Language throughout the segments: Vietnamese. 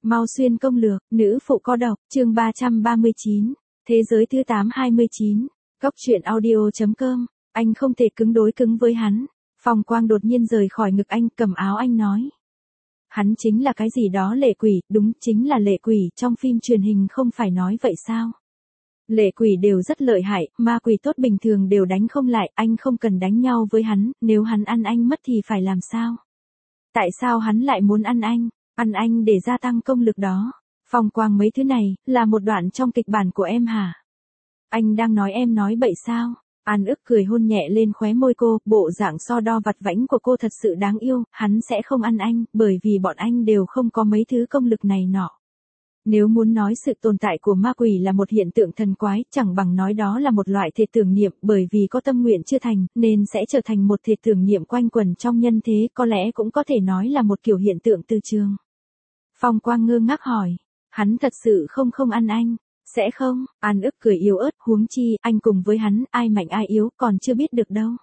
Mau xuyên công lược, nữ phụ có độc, chương 339, thế giới thứ 829, Cốc truyện audio.com, anh không thể cứng đối cứng với hắn. Phong Quang đột nhiên rời khỏi ngực anh, cầm áo anh nói. Hắn chính là cái gì đó lệ quỷ, đúng chính là lệ quỷ, trong phim truyền hình không phải nói vậy sao? Lệ quỷ đều rất lợi hại, ma quỷ tốt bình thường đều đánh không lại, anh không cần đánh nhau với hắn, nếu hắn ăn anh mất thì phải làm sao? Tại sao hắn lại muốn ăn anh? Ăn anh để gia tăng công lực đó. Phong Quang mấy thứ này, là một đoạn trong kịch bản của em hả? Anh đang nói em nói bậy sao? An ức cười hôn nhẹ lên khóe môi cô, bộ dạng so đo vặt vãnh của cô thật sự đáng yêu, hắn sẽ không ăn anh, bởi vì bọn anh đều không có mấy thứ công lực này nọ. Nếu muốn nói sự tồn tại của ma quỷ là một hiện tượng thần quái, chẳng bằng nói đó là một loại thể tưởng niệm, bởi vì có tâm nguyện chưa thành, nên sẽ trở thành một thể tưởng niệm quanh quẩn trong nhân thế, có lẽ cũng có thể nói là một kiểu hiện tượng từ trường. Phong Quang ngơ ngác hỏi, hắn thật sự không ăn anh, sẽ không? An ức cười yếu ớt, huống chi, anh cùng với hắn, ai mạnh ai yếu, còn chưa biết được đâu.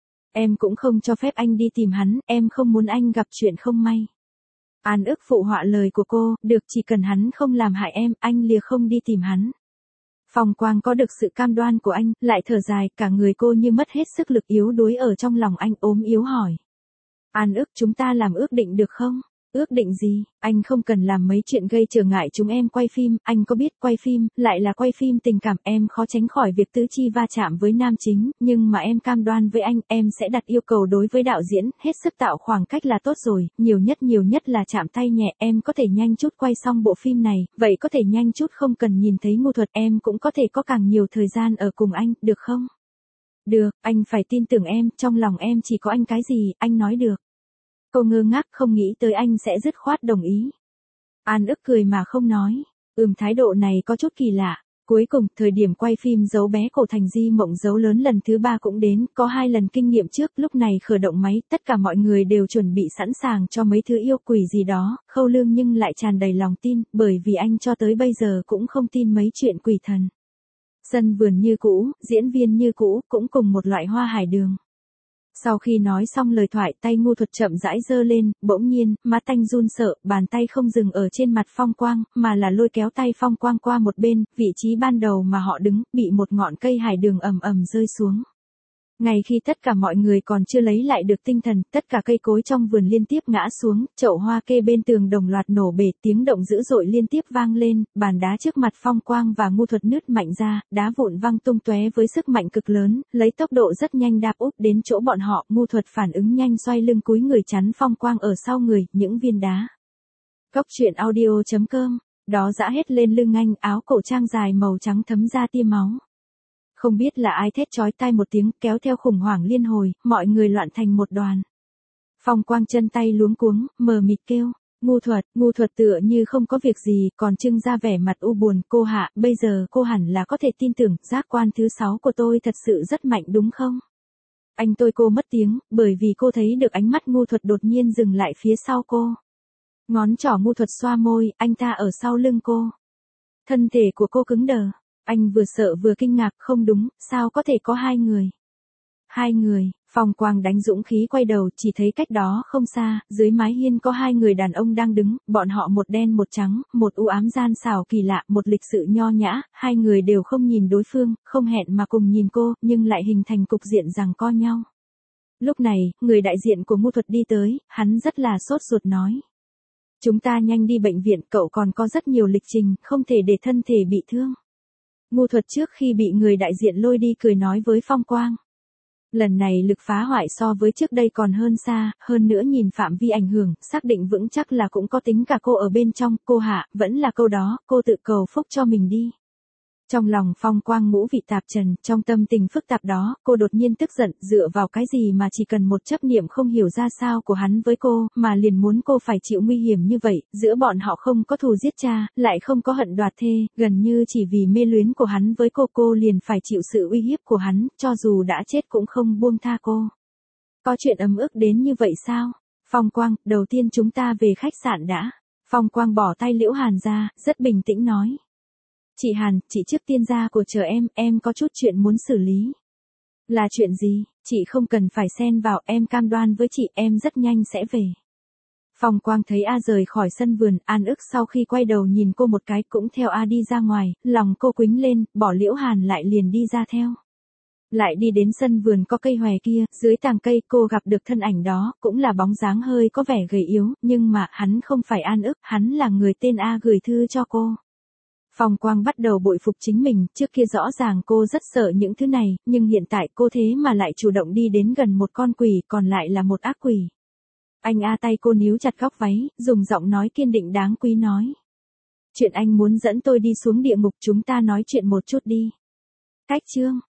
Em cũng không cho phép anh đi tìm hắn, em không muốn anh gặp chuyện không may. An ức phụ họa lời của cô, được, chỉ cần hắn không làm hại em, anh lìa không đi tìm hắn. Phong Quang có được sự cam đoan của anh, lại thở dài, cả người cô như mất hết sức lực, yếu đuối ở trong lòng anh, ốm yếu hỏi. An ức, chúng ta làm ước định được không? Ước định gì? Anh không cần làm mấy chuyện gây trở ngại chúng em quay phim, anh có biết quay phim, lại là quay phim tình cảm, em khó tránh khỏi việc tứ chi va chạm với nam chính, nhưng mà em cam đoan với anh, em sẽ đặt yêu cầu đối với đạo diễn, hết sức tạo khoảng cách là tốt rồi, nhiều nhất là chạm tay nhẹ, em có thể nhanh chút quay xong bộ phim này, vậy có thể nhanh chút không cần nhìn thấy ngu thuật, em cũng có thể có càng nhiều thời gian ở cùng anh, được không? Được, anh phải tin tưởng em, trong lòng em chỉ có anh cái gì, anh nói được. Cô ngơ ngác không nghĩ tới anh sẽ dứt khoát đồng ý. An ức cười mà không nói. Thái độ này có chút kỳ lạ. Cuối cùng, thời điểm quay phim Dấu bé cổ thành di mộng dấu lớn lần thứ 3 cũng đến, có 2 lần kinh nghiệm trước, lúc này khởi động máy, tất cả mọi người đều chuẩn bị sẵn sàng cho mấy thứ yêu quỷ gì đó, Khâu Lương nhưng lại tràn đầy lòng tin, bởi vì anh cho tới bây giờ cũng không tin mấy chuyện quỷ thần. Sân vườn như cũ, diễn viên như cũ, cũng cùng một loại hoa hải đường. Sau khi nói xong lời thoại, tay ngu thuật chậm rãi giơ lên, bỗng nhiên, má tanh run sợ, bàn tay không dừng ở trên mặt Phong Quang, mà là lôi kéo tay Phong Quang qua một bên, vị trí ban đầu mà họ đứng, bị một ngọn cây hải đường ầm ầm rơi xuống. Ngay khi tất cả mọi người còn chưa lấy lại được tinh thần, tất cả cây cối trong vườn liên tiếp ngã xuống, chậu hoa kê bên tường đồng loạt nổ bể, tiếng động dữ dội liên tiếp vang lên, bàn đá trước mặt Phong Quang và ngu thuật nứt mạnh ra, đá vụn văng tung tóe với sức mạnh cực lớn, lấy tốc độ rất nhanh đạp úp đến chỗ bọn họ, ngu thuật phản ứng nhanh xoay lưng cúi người chắn Phong Quang ở sau người, những viên đá. Cốc truyện audio.com, đó dã hết lên lưng anh, áo cổ trang dài màu trắng thấm ra tia máu. Không biết là ai thét chói tai một tiếng, kéo theo khủng hoảng liên hồi, mọi người loạn thành một đoàn. Phong Quang chân tay luống cuống, mờ mịt kêu, ngu thuật tựa như không có việc gì, còn trưng ra vẻ mặt u buồn, cô Hạ, bây giờ cô hẳn là có thể tin tưởng, giác quan thứ 6 của tôi thật sự rất mạnh đúng không? Anh tôi cô mất tiếng, bởi vì cô thấy được ánh mắt ngu thuật đột nhiên dừng lại phía sau cô. Ngón trỏ ngu thuật xoa môi, anh ta ở sau lưng cô. Thân thể của cô cứng đờ. Anh vừa sợ vừa kinh ngạc, không đúng, sao có thể có 2 người? 2 người, Phong Quang đánh dũng khí quay đầu, chỉ thấy cách đó không xa, dưới mái hiên có 2 người đàn ông đang đứng, bọn họ một đen một trắng, một u ám gian xảo kỳ lạ, một lịch sự nho nhã, 2 người đều không nhìn đối phương, không hẹn mà cùng nhìn cô, nhưng lại hình thành cục diện giằng co nhau. Lúc này, người đại diện của ngu thuật đi tới, hắn rất là sốt ruột nói. Chúng ta nhanh đi bệnh viện, cậu còn có rất nhiều lịch trình, không thể để thân thể bị thương. Ngu thuật trước khi bị người đại diện lôi đi cười nói với Phong Quang. Lần này lực phá hoại so với trước đây còn hơn xa, hơn nữa nhìn phạm vi ảnh hưởng, xác định vững chắc là cũng có tính cả cô ở bên trong, cô Hạ, vẫn là câu đó, cô tự cầu phúc cho mình đi. Trong lòng Phong Quang ngũ vị tạp trần, trong tâm tình phức tạp đó, cô đột nhiên tức giận, dựa vào cái gì mà chỉ cần một chấp niệm không hiểu ra sao của hắn với cô, mà liền muốn cô phải chịu nguy hiểm như vậy, giữa bọn họ không có thù giết cha, lại không có hận đoạt thê, gần như chỉ vì mê luyến của hắn với cô liền phải chịu sự uy hiếp của hắn, cho dù đã chết cũng không buông tha cô. Có chuyện ấm ức đến như vậy sao? Phong Quang, đầu tiên chúng ta về khách sạn đã. Phong Quang bỏ tay Liễu Hàn ra, rất bình tĩnh nói. Chị Hàn, chị trước tiên ra của chờ em có chút chuyện muốn xử lý. Là chuyện gì? Chị không cần phải xen vào, em cam đoan với chị, em rất nhanh sẽ về. Phong Quang thấy A rời khỏi sân vườn, An ức sau khi quay đầu nhìn cô một cái cũng theo A đi ra ngoài, lòng cô quĩnh lên, bỏ Liễu Hàn lại liền đi ra theo. Lại đi đến sân vườn có cây hòe kia, dưới tàng cây cô gặp được thân ảnh đó, cũng là bóng dáng hơi có vẻ gầy yếu, nhưng mà hắn không phải An ức, hắn là người tên A gửi thư cho cô. Phong Quang bắt đầu bội phục chính mình, trước kia rõ ràng cô rất sợ những thứ này, nhưng hiện tại cô thế mà lại chủ động đi đến gần một con quỷ, còn lại là một ác quỷ. Anh A tay cô níu chặt góc váy, dùng giọng nói kiên định đáng quý nói. Chuyện anh muốn dẫn tôi đi xuống địa ngục, chúng ta nói chuyện một chút đi. Cách chương.